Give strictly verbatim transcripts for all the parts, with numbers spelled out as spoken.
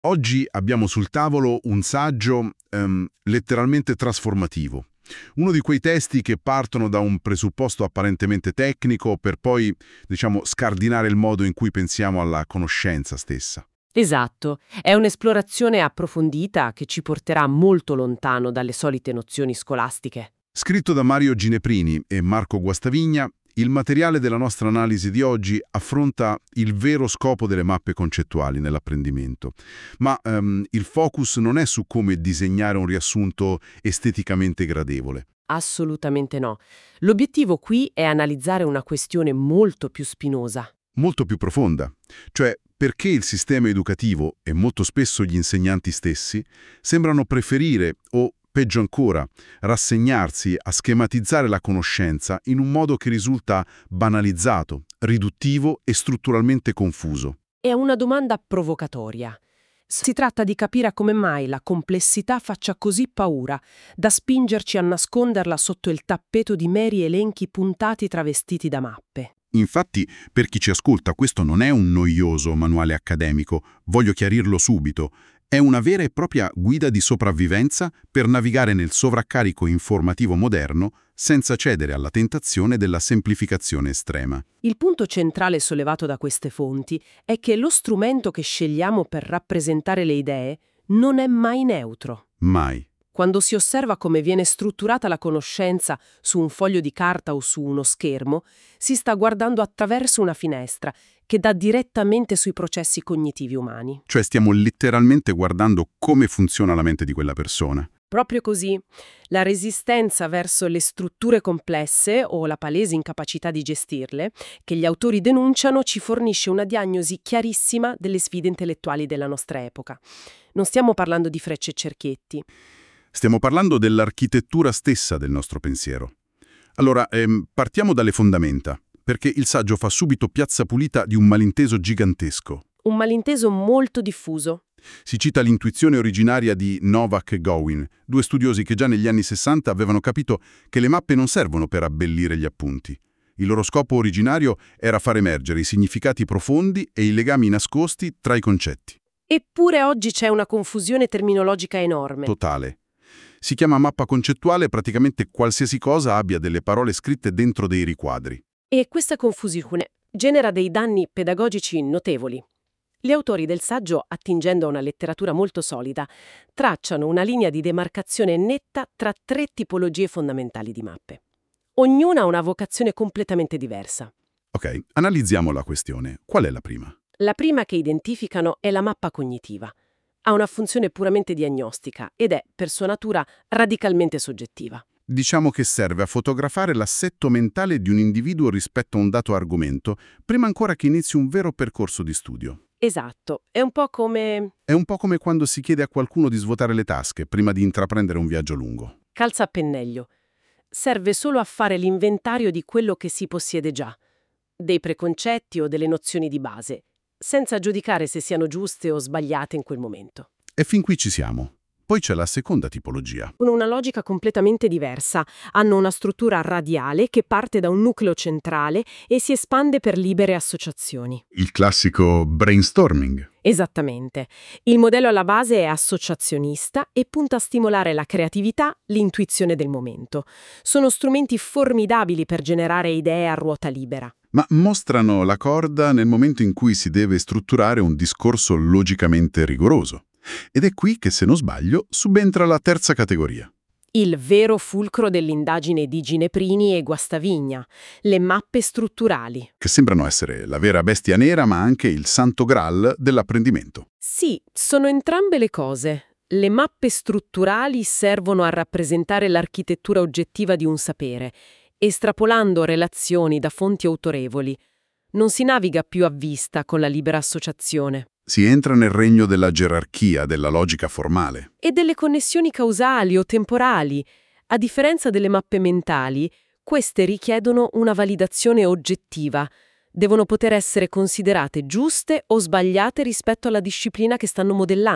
Oggi abbiamo sul tavolo un saggio ehm, letteralmente trasformativo. Uno di quei testi che partono da un presupposto apparentemente tecnico per poi, diciamo, scardinare il modo in cui pensiamo alla conoscenza stessa. Esatto, è un'esplorazione approfondita che ci porterà molto lontano dalle solite nozioni scolastiche. Scritto da Mario Gineprini e Marco Guastavigna, il materiale della nostra analisi di oggi affronta il vero scopo delle mappe concettuali nell'apprendimento, ma ehm, il focus non è su come disegnare un riassunto esteticamente gradevole. Assolutamente no. L'obiettivo qui è analizzare una questione molto più spinosa. Molto più profonda, cioè perché il sistema educativo e molto spesso gli insegnanti stessi sembrano preferire o, peggio ancora, rassegnarsi a schematizzare la conoscenza in un modo che risulta banalizzato, riduttivo e strutturalmente confuso. È una domanda provocatoria. Si tratta di capire come mai la complessità faccia così paura da spingerci a nasconderla sotto il tappeto di meri elenchi puntati travestiti da mappe. Infatti, per chi ci ascolta, questo non è un noioso manuale accademico, voglio chiarirlo subito. È una vera e propria guida di sopravvivenza per navigare nel sovraccarico informativo moderno senza cedere alla tentazione della semplificazione estrema. Il punto centrale sollevato da queste fonti è che lo strumento che scegliamo per rappresentare le idee non è mai neutro. Mai. Quando si osserva come viene strutturata la conoscenza su un foglio di carta o su uno schermo, si sta guardando attraverso una finestra che dà direttamente sui processi cognitivi umani. Cioè stiamo letteralmente guardando come funziona la mente di quella persona. Proprio così, la resistenza verso le strutture complesse o la palese incapacità di gestirle, che gli autori denunciano, ci fornisce una diagnosi chiarissima delle sfide intellettuali della nostra epoca. Non stiamo parlando di frecce e cerchietti. Stiamo parlando dell'architettura stessa del nostro pensiero. Allora, ehm, partiamo dalle fondamenta, perché il saggio fa subito piazza pulita di un malinteso gigantesco. Un malinteso molto diffuso. Si cita l'intuizione originaria di Novak e Gowin, due studiosi che già negli anni sessanta avevano capito che le mappe non servono per abbellire gli appunti. Il loro scopo originario era far emergere i significati profondi e i legami nascosti tra i concetti. Eppure oggi c'è una confusione terminologica enorme. Totale. Si chiama mappa concettuale praticamente qualsiasi cosa abbia delle parole scritte dentro dei riquadri. E questa confusione genera dei danni pedagogici notevoli. Gli autori del saggio, attingendo a una letteratura molto solida, tracciano una linea di demarcazione netta tra tre tipologie fondamentali di mappe. Ognuna ha una vocazione completamente diversa. Ok, analizziamo la questione. Qual è la prima? La prima che identificano è la mappa cognitiva. Ha una funzione puramente diagnostica ed è, per sua natura, radicalmente soggettiva. Diciamo che serve a fotografare l'assetto mentale di un individuo rispetto a un dato argomento, prima ancora che inizi un vero percorso di studio. Esatto, è un po' come È un po' come quando si chiede a qualcuno di svuotare le tasche prima di intraprendere un viaggio lungo. calza a pennello. Serve solo a fare l'inventario di quello che si possiede già, dei preconcetti o delle nozioni di base, senza giudicare se siano giuste o sbagliate in quel momento. E fin qui ci siamo. Poi c'è la seconda tipologia. Con una logica completamente diversa. Hanno una struttura radiale che parte da un nucleo centrale e si espande per libere associazioni. Il classico brainstorming. Esattamente. Il modello alla base è associazionista e punta a stimolare la creatività, l'intuizione del momento. Sono strumenti formidabili per generare idee a ruota libera. Ma mostrano la corda nel momento in cui si deve strutturare un discorso logicamente rigoroso. Ed è qui che, se non sbaglio, subentra la terza categoria. Il vero fulcro dell'indagine di Gineprini e Guastavigna, le mappe strutturali. Che sembrano essere la vera bestia nera, ma anche il santo graal dell'apprendimento. Sì, sono entrambe le cose. Le mappe strutturali servono a rappresentare l'architettura oggettiva di un sapere, estrapolando relazioni da fonti autorevoli. Non si naviga più a vista con la libera associazione. Si entra nel regno della gerarchia, della logica formale. E delle connessioni causali o temporali. A differenza delle mappe mentali, queste richiedono una validazione oggettiva. Devono poter essere considerate giuste o sbagliate rispetto alla disciplina che stanno modellando.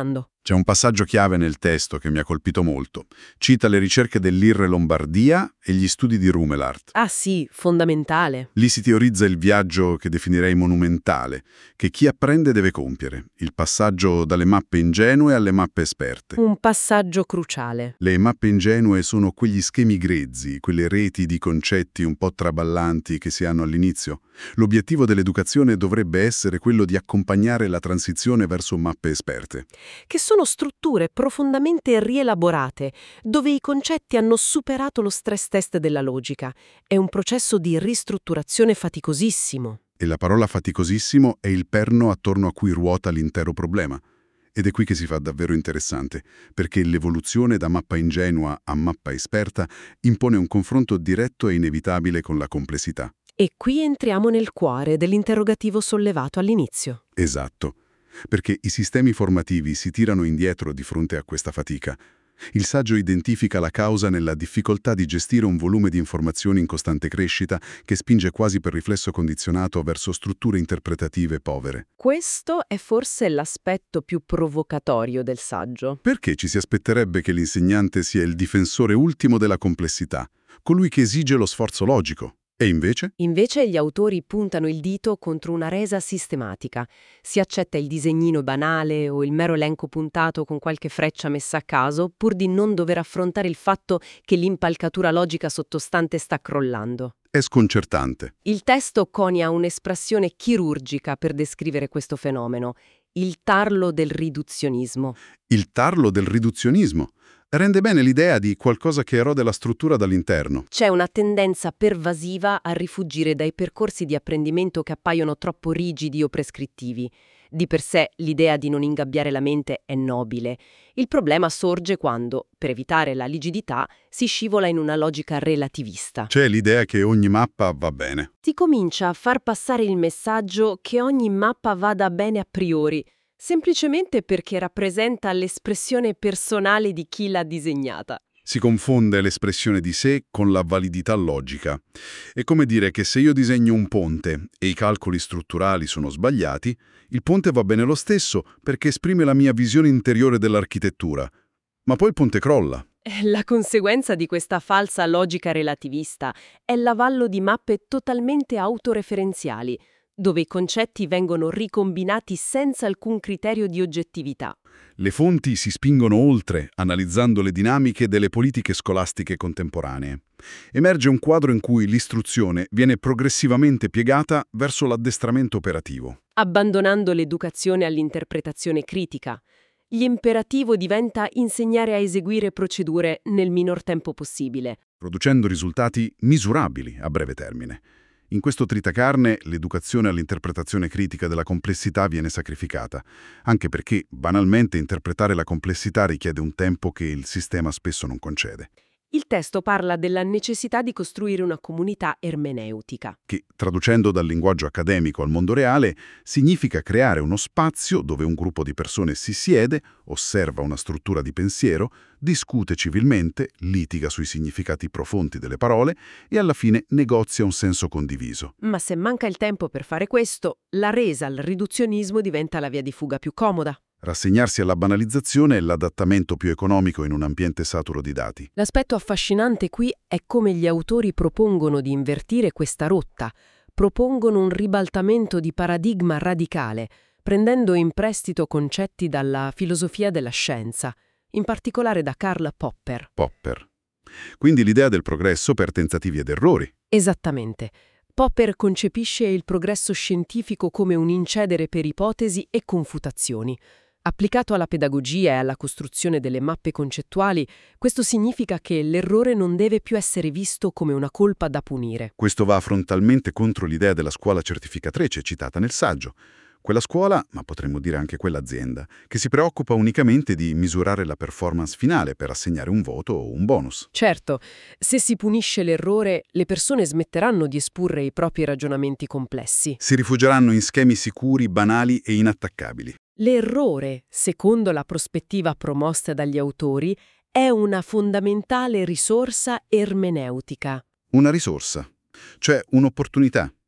C'è un passaggio chiave nel testo che mi ha colpito molto. Cita le ricerche dell'I R Lombardia e gli studi di Rumelart. Ah sì, fondamentale. Lì si teorizza il viaggio che definirei monumentale, che chi apprende deve compiere, il passaggio dalle mappe ingenue alle mappe esperte. Un passaggio cruciale. Le mappe ingenue sono quegli schemi grezzi, quelle reti di concetti un po' traballanti che si hanno all'inizio. L'obiettivo dell'educazione dovrebbe essere quello di accompagnare la transizione verso mappe esperte. Che sono strutture profondamente rielaborate, dove i concetti hanno superato lo stress test della logica. È un processo di ristrutturazione faticosissimo. E la parola faticosissimo è il perno attorno a cui ruota l'intero problema. Ed è qui che si fa davvero interessante, perché l'evoluzione da mappa ingenua a mappa esperta impone un confronto diretto e inevitabile con la complessità. E qui entriamo nel cuore dell'interrogativo sollevato all'inizio. Esatto, perché i sistemi formativi si tirano indietro di fronte a questa fatica. Il saggio identifica la causa nella difficoltà di gestire un volume di informazioni in costante crescita che spinge quasi per riflesso condizionato verso strutture interpretative povere. Questo è forse l'aspetto più provocatorio del saggio. Perché ci si aspetterebbe che l'insegnante sia il difensore ultimo della complessità, colui che esige lo sforzo logico? E invece? Invece gli autori puntano il dito contro una resa sistematica. Si accetta il disegnino banale o il mero elenco puntato con qualche freccia messa a caso, pur di non dover affrontare il fatto che l'impalcatura logica sottostante sta crollando. È sconcertante. Il testo conia un'espressione chirurgica per descrivere questo fenomeno: il tarlo del riduzionismo. Il tarlo del riduzionismo rende bene l'idea di qualcosa che erode la struttura dall'interno. C'è una tendenza pervasiva a rifuggire dai percorsi di apprendimento che appaiono troppo rigidi o prescrittivi. Di per sé l'idea di non ingabbiare la mente è nobile. Il problema sorge quando, per evitare la rigidità, si scivola in una logica relativista. C'è l'idea che ogni mappa va bene. Si comincia a far passare il messaggio che ogni mappa vada bene a priori, semplicemente perché rappresenta l'espressione personale di chi l'ha disegnata. Si confonde l'espressione di sé con la validità logica. È come dire che se io disegno un ponte e i calcoli strutturali sono sbagliati, il ponte va bene lo stesso perché esprime la mia visione interiore dell'architettura. Ma poi il ponte crolla. La conseguenza di questa falsa logica relativista è l'avallo di mappe totalmente autoreferenziali, dove i concetti vengono ricombinati senza alcun criterio di oggettività. Le fonti si spingono oltre, analizzando le dinamiche delle politiche scolastiche contemporanee. Emerge un quadro in cui l'istruzione viene progressivamente piegata verso l'addestramento operativo. Abbandonando l'educazione all'interpretazione critica, l'imperativo diventa insegnare a eseguire procedure nel minor tempo possibile, producendo risultati misurabili a breve termine. In questo tritacarne l'educazione all'interpretazione critica della complessità viene sacrificata, anche perché banalmente interpretare la complessità richiede un tempo che il sistema spesso non concede. Il testo parla della necessità di costruire una comunità ermeneutica. Che, traducendo dal linguaggio accademico al mondo reale, significa creare uno spazio dove un gruppo di persone si siede, osserva una struttura di pensiero, discute civilmente, litiga sui significati profondi delle parole e alla fine negozia un senso condiviso. Ma se manca il tempo per fare questo, la resa al riduzionismo diventa la via di fuga più comoda. Rassegnarsi alla banalizzazione è l'adattamento più economico in un ambiente saturo di dati. L'aspetto affascinante qui è come gli autori propongono di invertire questa rotta, propongono un ribaltamento di paradigma radicale, prendendo in prestito concetti dalla filosofia della scienza, in particolare da Karl Popper. Popper. Quindi l'idea del progresso per tentativi ed errori. Esattamente. Popper concepisce il progresso scientifico come un incedere per ipotesi e confutazioni. Applicato alla pedagogia e alla costruzione delle mappe concettuali, questo significa che l'errore non deve più essere visto come una colpa da punire. Questo va frontalmente contro l'idea della scuola certificatrice citata nel saggio. Quella scuola, ma potremmo dire anche quell'azienda, che si preoccupa unicamente di misurare la performance finale per assegnare un voto o un bonus. Certo, se si punisce l'errore, le persone smetteranno di esporre i propri ragionamenti complessi. Si rifugieranno in schemi sicuri, banali e inattaccabili. L'errore, secondo la prospettiva promossa dagli autori, è una fondamentale risorsa ermeneutica. Una risorsa, cioè un'opportunità.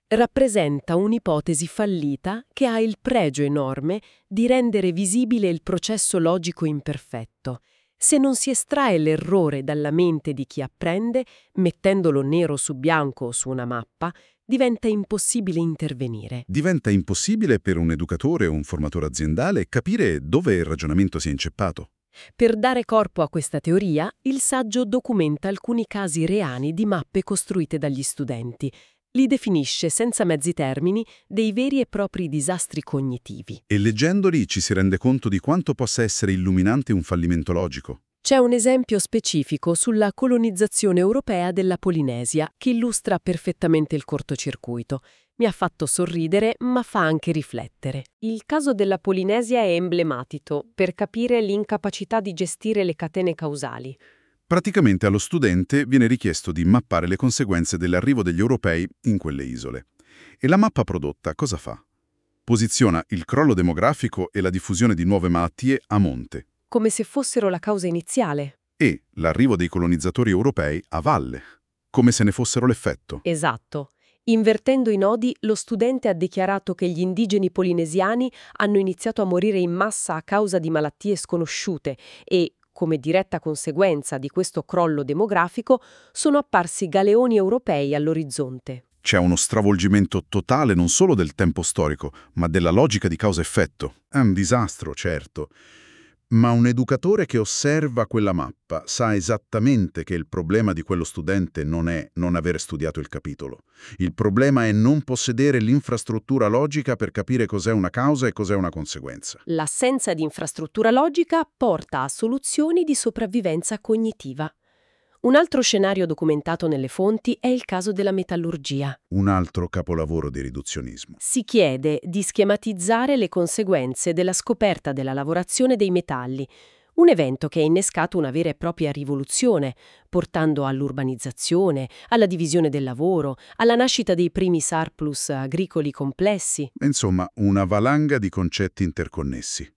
Rappresenta un'ipotesi fallita che ha il pregio enorme di rendere visibile il processo logico imperfetto. Se non si estrae l'errore dalla mente di chi apprende, mettendolo nero su bianco su una mappa, diventa impossibile intervenire. Diventa impossibile per un educatore o un formatore aziendale capire dove il ragionamento si è inceppato. Per dare corpo a questa teoria, il saggio documenta alcuni casi reali di mappe costruite dagli studenti. Li definisce senza mezzi termini dei veri e propri disastri cognitivi. E leggendoli ci si rende conto di quanto possa essere illuminante un fallimento logico. C'è un esempio specifico sulla colonizzazione europea della Polinesia che illustra perfettamente il cortocircuito. Mi ha fatto sorridere, ma fa anche riflettere. Il caso della Polinesia è emblematico per capire l'incapacità di gestire le catene causali. Praticamente allo studente viene richiesto di mappare le conseguenze dell'arrivo degli europei in quelle isole. E la mappa prodotta cosa fa? Posiziona il crollo demografico e la diffusione di nuove malattie a monte. Come se fossero la causa iniziale. E l'arrivo dei colonizzatori europei a valle, come se ne fossero l'effetto. Esatto. Invertendo i nodi, lo studente ha dichiarato che gli indigeni polinesiani hanno iniziato a morire in massa a causa di malattie sconosciute e, come diretta conseguenza di questo crollo demografico, sono apparsi galeoni europei all'orizzonte. C'è uno stravolgimento totale non solo del tempo storico, ma della logica di causa-effetto. È un disastro, certo. Ma un educatore che osserva quella mappa sa esattamente che il problema di quello studente non è non avere studiato il capitolo. Il problema è non possedere l'infrastruttura logica per capire cos'è una causa e cos'è una conseguenza. L'assenza di infrastruttura logica porta a soluzioni di sopravvivenza cognitiva. Un altro scenario documentato nelle fonti è il caso della metallurgia. Un altro capolavoro di riduzionismo. Si chiede di schematizzare le conseguenze della scoperta della lavorazione dei metalli, un evento che ha innescato una vera e propria rivoluzione, portando all'urbanizzazione, alla divisione del lavoro, alla nascita dei primi surplus agricoli complessi. Insomma, una valanga di concetti interconnessi.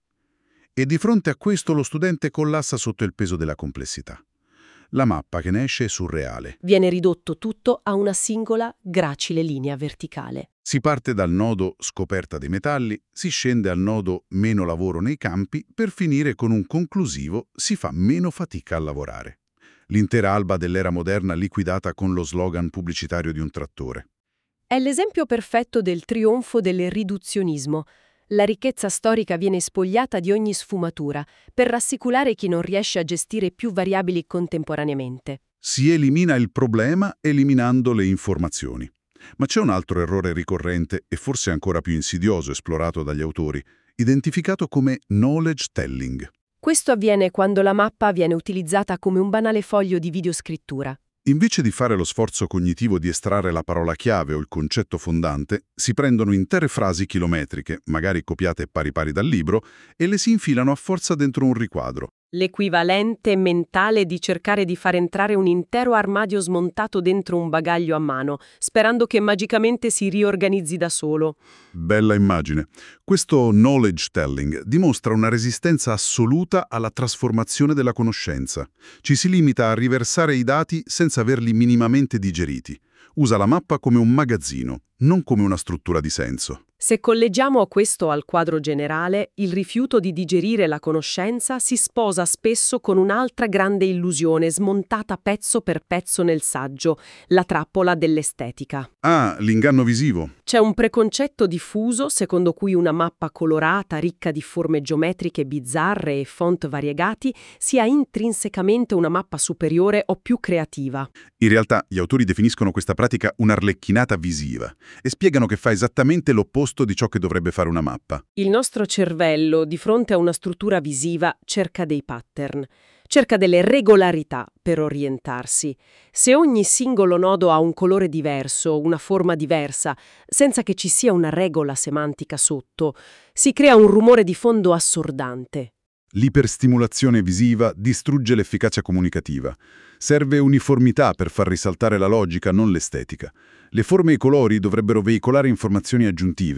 E di fronte a questo lo studente collassa sotto il peso della complessità. La mappa che ne esce è surreale. Viene ridotto tutto a una singola, gracile linea verticale. Si parte dal nodo scoperta dei metalli, si scende al nodo meno lavoro nei campi, per finire con un conclusivo si fa meno fatica a lavorare. L'intera alba dell'era moderna liquidata con lo slogan pubblicitario di un trattore. È l'esempio perfetto del trionfo del riduzionismo. La ricchezza storica viene spogliata di ogni sfumatura per rassicurare chi non riesce a gestire più variabili contemporaneamente. Si elimina il problema eliminando le informazioni. Ma c'è un altro errore ricorrente e forse ancora più insidioso esplorato dagli autori, identificato come knowledge telling. Questo avviene quando la mappa viene utilizzata come un banale foglio di videoscrittura. Invece di fare lo sforzo cognitivo di estrarre la parola chiave o il concetto fondante, si prendono intere frasi chilometriche, magari copiate pari pari dal libro, e le si infilano a forza dentro un riquadro. L'equivalente mentale di cercare di far entrare un intero armadio smontato dentro un bagaglio a mano, sperando che magicamente si riorganizzi da solo. Bella immagine. Questo knowledge telling dimostra una resistenza assoluta alla trasformazione della conoscenza. Ci si limita a riversare i dati senza averli minimamente digeriti. Usa la mappa come un magazzino, non come una struttura di senso. Se colleggiamo questo al quadro generale, il rifiuto di digerire la conoscenza si sposa spesso con un'altra grande illusione smontata pezzo per pezzo nel saggio, la trappola dell'estetica. Ah, l'inganno visivo. C'è un preconcetto diffuso secondo cui una mappa colorata, ricca di forme geometriche bizzarre e font variegati, sia intrinsecamente una mappa superiore o più creativa. In realtà, gli autori definiscono questa pratica un'arlecchinata visiva e spiegano che fa esattamente l'opposto di ciò che dovrebbe fare una mappa. Il nostro cervello, di fronte a una struttura visiva, cerca dei pattern, cerca delle regolarità per orientarsi. Se ogni singolo nodo ha un colore diverso, una forma diversa, senza che ci sia una regola semantica sotto, si crea un rumore di fondo assordante. L'iperstimolazione visiva distrugge l'efficacia comunicativa. Serve uniformità per far risaltare la logica, non l'estetica. Le forme e i colori dovrebbero veicolare informazioni aggiuntive.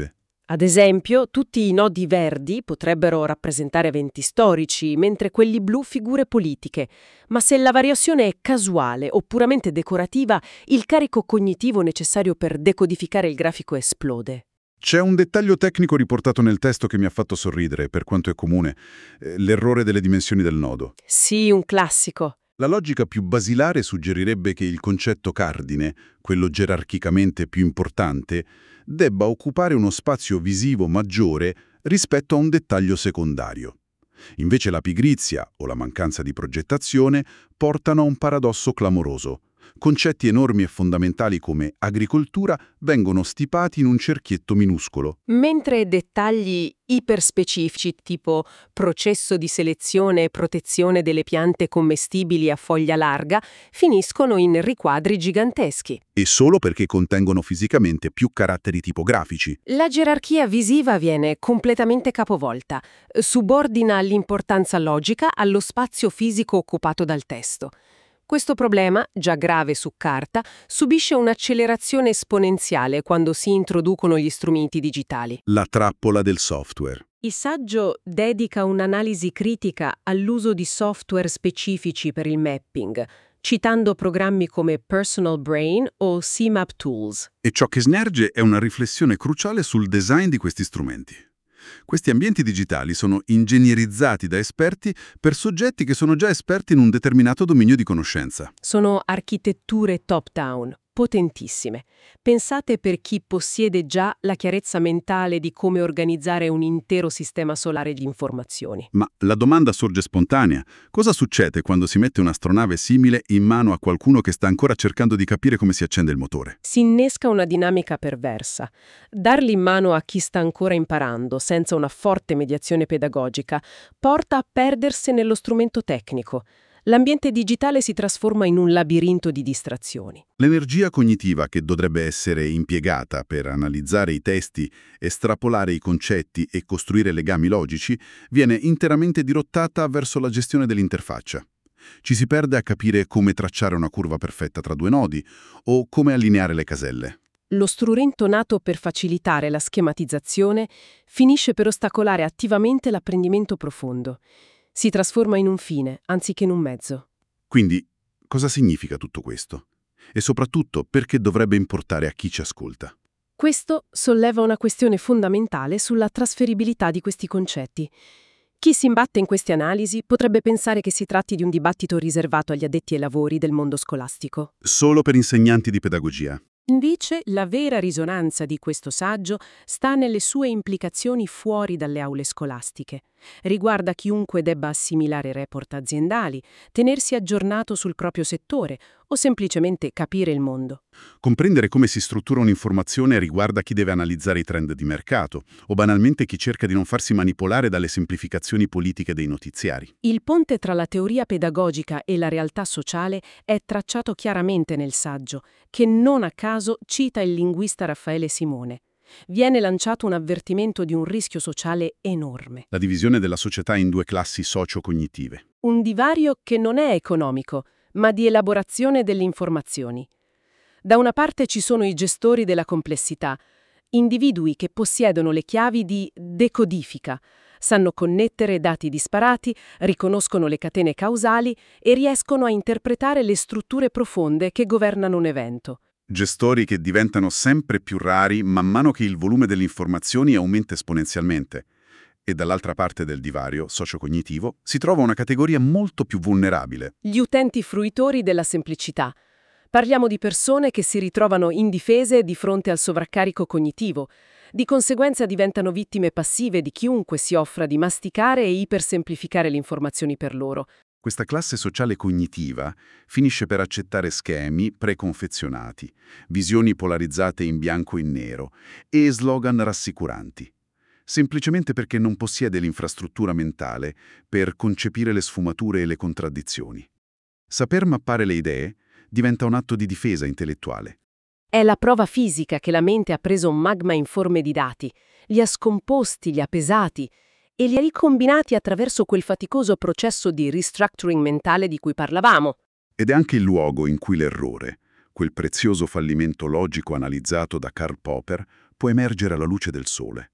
Ad esempio, tutti i nodi verdi potrebbero rappresentare eventi storici, mentre quelli blu figure politiche. Ma se la variazione è casuale o puramente decorativa, il carico cognitivo necessario per decodificare il grafico esplode. C'è un dettaglio tecnico riportato nel testo che mi ha fatto sorridere, per quanto è comune, eh, l'errore delle dimensioni del nodo. Sì, un classico. La logica più basilare suggerirebbe che il concetto cardine, quello gerarchicamente più importante, debba occupare uno spazio visivo maggiore rispetto a un dettaglio secondario. Invece la pigrizia o la mancanza di progettazione portano a un paradosso clamoroso. Concetti enormi e fondamentali come agricoltura vengono stipati in un cerchietto minuscolo. Mentre dettagli iperspecifici tipo processo di selezione e protezione delle piante commestibili a foglia larga finiscono in riquadri giganteschi. E solo perché contengono fisicamente più caratteri tipografici. La gerarchia visiva viene completamente capovolta, subordina l'importanza logica allo spazio fisico occupato dal testo. Questo problema, già grave su carta, subisce un'accelerazione esponenziale quando si introducono gli strumenti digitali. La trappola del software. Il saggio dedica un'analisi critica all'uso di software specifici per il mapping, citando programmi come Personal Brain o C MAP Tools. E ciò che snerge è una riflessione cruciale sul design di questi strumenti. Questi ambienti digitali sono ingegnerizzati da esperti per soggetti che sono già esperti in un determinato dominio di conoscenza. Sono architetture top-down, potentissime. Pensate per chi possiede già la chiarezza mentale di come organizzare un intero sistema solare di informazioni. Ma la domanda sorge spontanea. Cosa succede quando si mette un'astronave simile in mano a qualcuno che sta ancora cercando di capire come si accende il motore? Si innesca una dinamica perversa. Darli in mano a chi sta ancora imparando, senza una forte mediazione pedagogica, porta a perdersi nello strumento tecnico. L'ambiente digitale si trasforma in un labirinto di distrazioni. L'energia cognitiva che dovrebbe essere impiegata per analizzare i testi, estrapolare i concetti e costruire legami logici viene interamente dirottata verso la gestione dell'interfaccia. Ci si perde a capire come tracciare una curva perfetta tra due nodi o come allineare le caselle. Lo strumento nato per facilitare la schematizzazione finisce per ostacolare attivamente l'apprendimento profondo. Si trasforma in un fine, anziché in un mezzo. Quindi, cosa significa tutto questo? E soprattutto, perché dovrebbe importare a chi ci ascolta? Questo solleva una questione fondamentale sulla trasferibilità di questi concetti. Chi si imbatte in queste analisi potrebbe pensare che si tratti di un dibattito riservato agli addetti ai lavori del mondo scolastico. Solo per insegnanti di pedagogia. Invece, la vera risonanza di questo saggio sta nelle sue implicazioni fuori dalle aule scolastiche. Riguarda chiunque debba assimilare report aziendali, tenersi aggiornato sul proprio settore o semplicemente capire il mondo. Comprendere come si struttura un'informazione riguarda chi deve analizzare i trend di mercato o banalmente chi cerca di non farsi manipolare dalle semplificazioni politiche dei notiziari. Il ponte tra la teoria pedagogica e la realtà sociale è tracciato chiaramente nel saggio, che non a caso cita il linguista Raffaele Simone. Viene lanciato un avvertimento di un rischio sociale enorme. La divisione della società in due classi socio-cognitive. Un divario che non è economico, ma di elaborazione delle informazioni. Da una parte ci sono i gestori della complessità, individui che possiedono le chiavi di decodifica, sanno connettere dati disparati, riconoscono le catene causali e riescono a interpretare le strutture profonde che governano un evento. Gestori che diventano sempre più rari man mano che il volume delle informazioni aumenta esponenzialmente. E dall'altra parte del divario socio-cognitivo si trova una categoria molto più vulnerabile. Gli utenti fruitori della semplicità. Parliamo di persone che si ritrovano indifese di fronte al sovraccarico cognitivo. Di conseguenza diventano vittime passive di chiunque si offra di masticare e ipersemplificare le informazioni per loro. Questa classe sociale cognitiva finisce per accettare schemi preconfezionati, visioni polarizzate in bianco e in nero e slogan rassicuranti, semplicemente perché non possiede l'infrastruttura mentale per concepire le sfumature e le contraddizioni. Saper mappare le idee diventa un atto di difesa intellettuale. È la prova fisica che la mente ha preso un magma in forme di dati, li ha scomposti, li ha pesati e li ha ricombinati attraverso quel faticoso processo di restructuring mentale di cui parlavamo. Ed è anche il luogo in cui l'errore, quel prezioso fallimento logico analizzato da Karl Popper, può emergere alla luce del sole.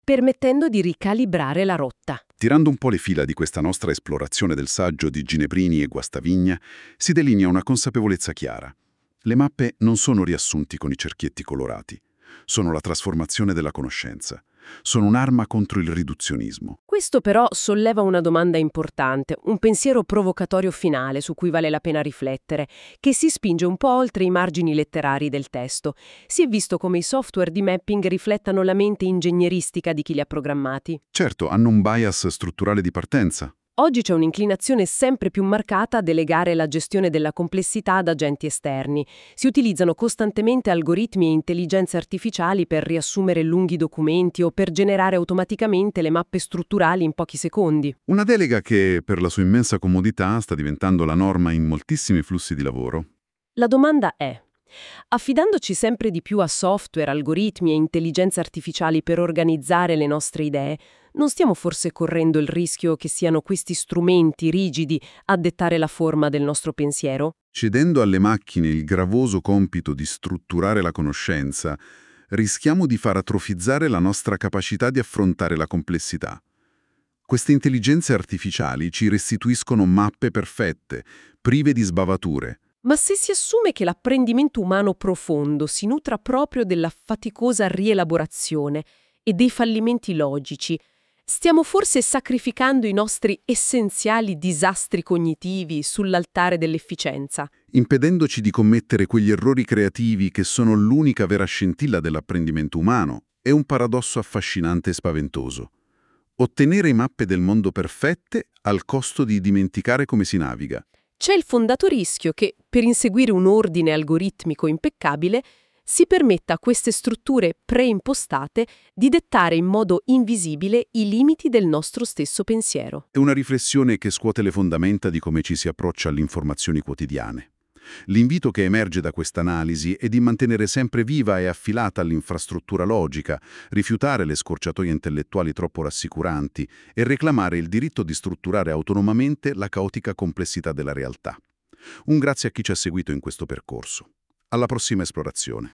permettendo di ricalibrare la rotta. Tirando un po' le fila di questa nostra esplorazione del saggio di Gineprini e Guastaviglia, si delinea una consapevolezza chiara. Le mappe non sono riassunti con i cerchietti colorati. Sono la trasformazione della conoscenza. Sono un'arma contro il riduzionismo. Questo però solleva una domanda importante, un pensiero provocatorio finale su cui vale la pena riflettere, che si spinge un po' oltre i margini letterari del testo. Si è visto come i software di mapping riflettano la mente ingegneristica di chi li ha programmati. Certo, hanno un bias strutturale di partenza. Oggi c'è un'inclinazione sempre più marcata a delegare la gestione della complessità ad agenti esterni. Si utilizzano costantemente algoritmi e intelligenze artificiali per riassumere lunghi documenti o per generare automaticamente le mappe strutturali in pochi secondi. Una delega che, per la sua immensa comodità, sta diventando la norma in moltissimi flussi di lavoro. La domanda è: affidandoci sempre di più a software, algoritmi e intelligenze artificiali per organizzare le nostre idee, non stiamo forse correndo il rischio che siano questi strumenti rigidi a dettare la forma del nostro pensiero? Cedendo alle macchine il gravoso compito di strutturare la conoscenza, rischiamo di far atrofizzare la nostra capacità di affrontare la complessità. Queste intelligenze artificiali ci restituiscono mappe perfette, prive di sbavature. Ma se si assume che l'apprendimento umano profondo si nutra proprio della faticosa rielaborazione e dei fallimenti logici, stiamo forse sacrificando i nostri essenziali disastri cognitivi sull'altare dell'efficienza? Impedendoci di commettere quegli errori creativi che sono l'unica vera scintilla dell'apprendimento umano, è un paradosso affascinante e spaventoso. Ottenere mappe del mondo perfette al costo di dimenticare come si naviga. C'è il fondato rischio che, per inseguire un ordine algoritmico impeccabile, si permetta a queste strutture preimpostate di dettare in modo invisibile i limiti del nostro stesso pensiero. È una riflessione che scuote le fondamenta di come ci si approccia alle informazioni quotidiane. L'invito che emerge da questa analisi è di mantenere sempre viva e affilata l'infrastruttura logica, rifiutare le scorciatoie intellettuali troppo rassicuranti e reclamare il diritto di strutturare autonomamente la caotica complessità della realtà. Un grazie a chi ci ha seguito in questo percorso. Alla prossima esplorazione.